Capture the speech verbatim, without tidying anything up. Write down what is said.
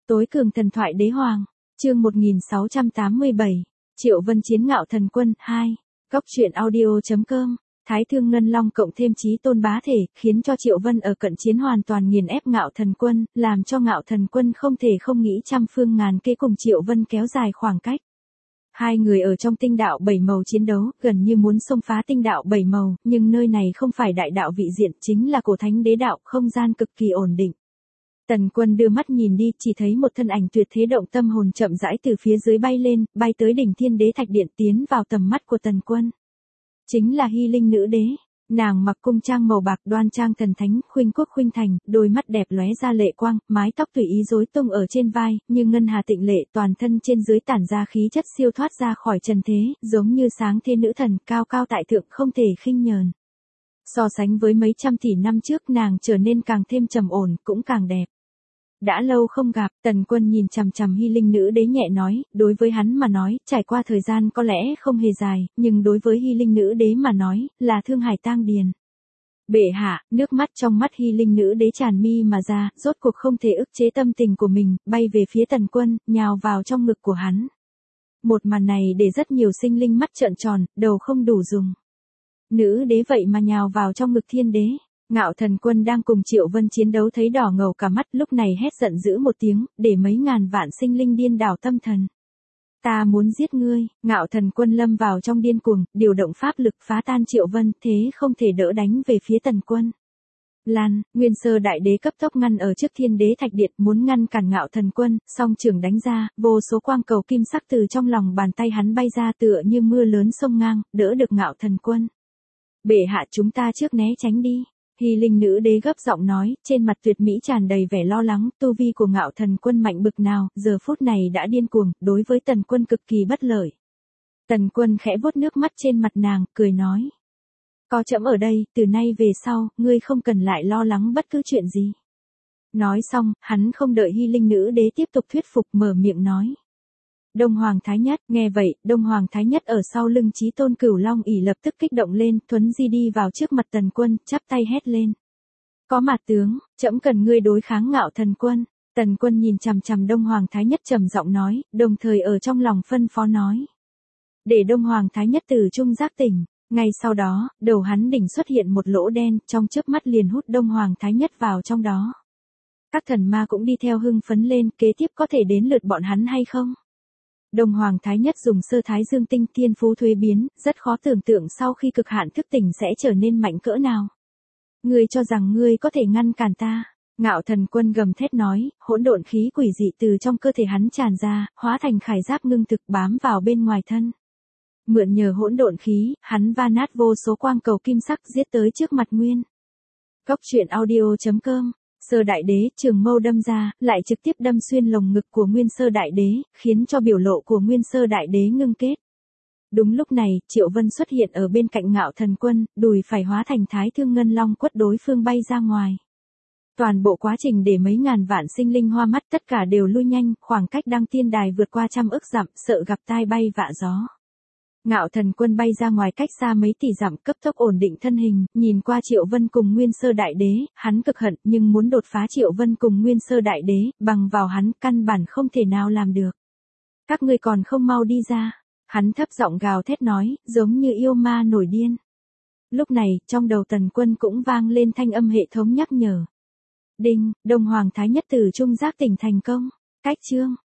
Tối cường thần thoại đế hoàng, chương một nghìn sáu trăm tám mươi bảy, Triệu Vân chiến Ngạo Thần Quân, hai, Góc truyện audio.com, Thái Thương Ngân Long cộng thêm Chí Tôn bá thể, khiến cho Triệu Vân ở cận chiến hoàn toàn nghiền ép Ngạo Thần Quân, làm cho Ngạo Thần Quân không thể không nghĩ trăm phương ngàn kế cùng Triệu Vân kéo dài khoảng cách. Hai người ở trong tinh đạo bảy màu chiến đấu, gần như muốn xông phá tinh đạo bảy màu, nhưng nơi này không phải đại đạo vị diện, chính là cổ thánh đế đạo, không gian cực kỳ ổn định. Tần Quân đưa mắt nhìn đi, chỉ thấy một thân ảnh tuyệt thế động tâm hồn chậm rãi từ phía dưới bay lên, bay tới đỉnh Thiên Đế Thạch Điện, tiến vào tầm mắt của Tần Quân. Chính là Hy Linh nữ đế, nàng mặc cung trang màu bạc đoan trang thần thánh, khuynh quốc khuynh thành, đôi mắt đẹp lóe ra lệ quang, mái tóc tùy ý rối tung ở trên vai, như ngân hà tịnh lệ, toàn thân trên dưới tản ra khí chất siêu thoát ra khỏi trần thế, giống như sáng thế nữ thần, cao cao tại thượng không thể khinh nhờn. So sánh với mấy trăm tỷ năm trước, nàng trở nên càng thêm trầm ổn, cũng càng đẹp. Đã lâu không gặp, Tần Quân nhìn chằm chằm Hy Linh nữ đế nhẹ nói, đối với hắn mà nói, trải qua thời gian có lẽ không hề dài, nhưng đối với Hy Linh nữ đế mà nói, là thương hải tang điền. Bệ hạ, nước mắt trong mắt Hy Linh nữ đế tràn mi mà ra, rốt cuộc không thể ức chế tâm tình của mình, bay về phía Tần Quân, nhào vào trong ngực của hắn. Một màn này để rất nhiều sinh linh mắt trợn tròn, đầu không đủ dùng. Nữ đế vậy mà nhào vào trong ngực Thiên Đế. Ngạo Thần Quân đang cùng Triệu Vân chiến đấu thấy đỏ ngầu cả mắt, lúc này hét giận dữ một tiếng, để mấy ngàn vạn sinh linh điên đảo tâm thần. Ta muốn giết ngươi. Ngạo Thần Quân lâm vào trong điên cuồng, điều động pháp lực phá tan Triệu Vân, thế không thể đỡ đánh về phía Tần Quân. Lan, Nguyên Sơ Đại Đế cấp tốc ngăn ở trước Thiên Đế Thạch Điện, muốn ngăn cản Ngạo Thần Quân, song trưởng đánh ra, vô số quang cầu kim sắc từ trong lòng bàn tay hắn bay ra tựa như mưa lớn sông ngang, đỡ được Ngạo Thần Quân. Bệ hạ, chúng ta trước né tránh đi. Hy Linh nữ đế gấp giọng nói, trên mặt tuyệt mỹ tràn đầy vẻ lo lắng, tu vi của Ngạo Thần Quân mạnh bực nào, giờ phút này đã điên cuồng, đối với Tần Quân cực kỳ bất lợi. Tần Quân khẽ vuốt nước mắt trên mặt nàng, cười nói. Có trẫm ở đây, từ nay về sau, ngươi không cần lại lo lắng bất cứ chuyện gì. Nói xong, hắn không đợi Hy Linh nữ đế tiếp tục thuyết phục, mở miệng nói. Đông Hoàng Thái Nhất, nghe vậy, Đông Hoàng Thái Nhất ở sau lưng Chí Tôn Cửu Long ỷ lập tức kích động lên, thuấn di đi vào trước mặt Tần Quân, chắp tay hét lên. Có mặt tướng, trẫm cần ngươi đối kháng Ngạo Thần Quân. Tần Quân nhìn chằm chằm Đông Hoàng Thái Nhất trầm giọng nói, đồng thời ở trong lòng phân phó nói. Để Đông Hoàng Thái Nhất từ trung giác tỉnh, ngay sau đó, đầu hắn đỉnh xuất hiện một lỗ đen, trong chớp mắt liền hút Đông Hoàng Thái Nhất vào trong đó. Các thần ma cũng đi theo hưng phấn lên, kế tiếp có thể đến lượt bọn hắn hay không? Đông Hoàng Thái Nhất dùng sơ thái dương tinh thiên phú thuế biến, rất khó tưởng tượng sau khi cực hạn thức tỉnh sẽ trở nên mạnh cỡ nào. Ngươi cho rằng ngươi có thể ngăn cản ta? Ngạo Thần Quân gầm thét nói, hỗn độn khí quỷ dị từ trong cơ thể hắn tràn ra, hóa thành khải giáp ngưng thực bám vào bên ngoài thân. Mượn nhờ hỗn độn khí, hắn va nát vô số quang cầu kim sắc giết tới trước mặt Nguyên. Góc truyện audio.com. Sơ Đại Đế trường mâu đâm ra, lại trực tiếp đâm xuyên lồng ngực của Nguyên Sơ Đại Đế, khiến cho biểu lộ của Nguyên Sơ Đại Đế ngưng kết. Đúng lúc này, Triệu Vân xuất hiện ở bên cạnh Ngạo Thần Quân, đùi phải hóa thành Thái Thương Ngân Long quất đối phương bay ra ngoài. Toàn bộ quá trình để mấy ngàn vạn sinh linh hoa mắt, tất cả đều lui nhanh, khoảng cách Đăng Tiên Đài vượt qua trăm ức dặm, sợ gặp tai bay vạ gió. Ngạo Thần Quân bay ra ngoài cách xa mấy tỷ dặm, cấp tốc ổn định thân hình, nhìn qua Triệu Vân cùng Nguyên Sơ Đại Đế, hắn cực hận nhưng muốn đột phá Triệu Vân cùng Nguyên Sơ Đại Đế, bằng vào hắn căn bản không thể nào làm được. Các ngươi còn không mau đi ra. Hắn thấp giọng gào thét nói, giống như yêu ma nổi điên. Lúc này, trong đầu Tần Quân cũng vang lên thanh âm hệ thống nhắc nhở. Đinh, Đông Hoàng Thái Nhất từ trung giác tỉnh thành công. Cách chương.